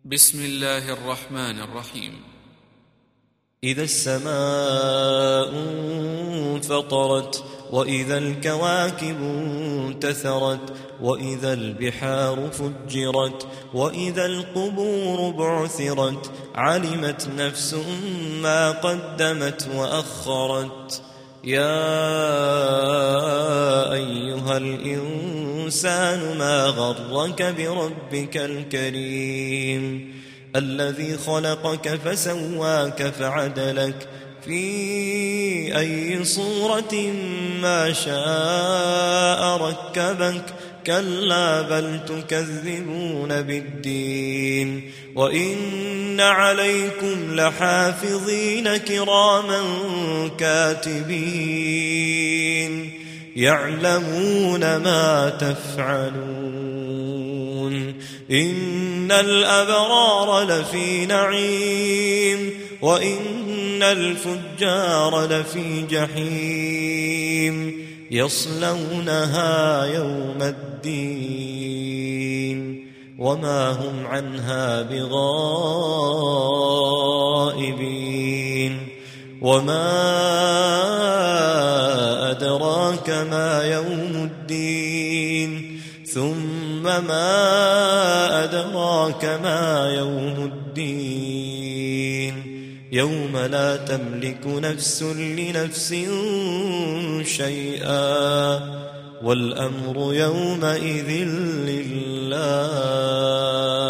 بسم الله الرحمن الرحيم. إذا السماء انفطرت وإذا الكواكب انتثرت وإذا البحار فجرت وإذا القبور بعثرت علمت نفس ما قدمت وأخرت. يا أيها الإنسان ما غرك بربك الكريم الذي خلقك فسواك فعدلك في أي صورة ما شاء ركبك. كلا بل تكذبون بالدين وإن عليكم لحافظين كراما كاتبين يعلمون ما تفعلون. إن الأبرار لفي نعيم وإن الفجار لفي جحيم يصلونها يوم الدين وما هم عنها بغائبين. وما أدراك ما يوم الدين ثم ما أدراك ما يوم الدين يوم لا تملك نفس لنفس شيئا والأمر يومئذ لله.